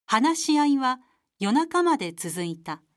話し合いは夜中まで続いた。